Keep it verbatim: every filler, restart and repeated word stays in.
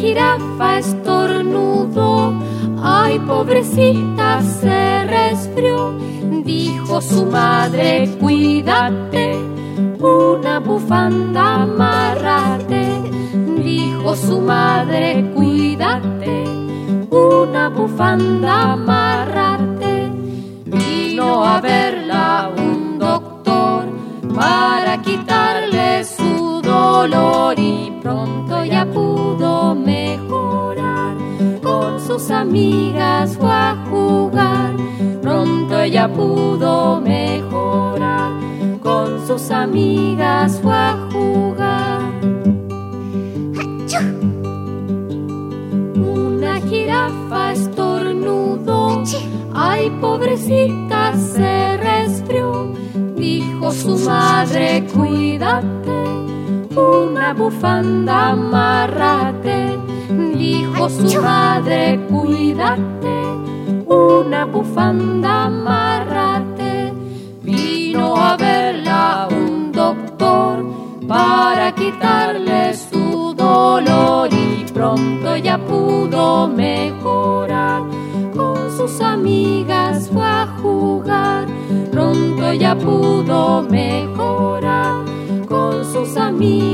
jirafa estornudó, ay, pobrecita, se resfrió. Dijo su madre, cuídate, una bufanda amárrate. Dijo su madre, cuídate, una bufanda amárrate. Vino a verla un doctor para quitarle su dolor y pronto ya pudo mejorar. Con sus amigas fue a jugar, pronto ella pudo mejorar. Con sus amigas fue a jugar. Una jirafa estornudó, ay, pobrecita, se resfrió. Dijo su madre, cuídate, una bufanda amárrate. Dijo su madre, cuídate, una bufanda amárrate. Vino a verla un doctor para quitarle su dolor y pronto ya pudo mejorar. Con sus amigas fue a jugar, pronto ya pudo mejorar. Con sus amigas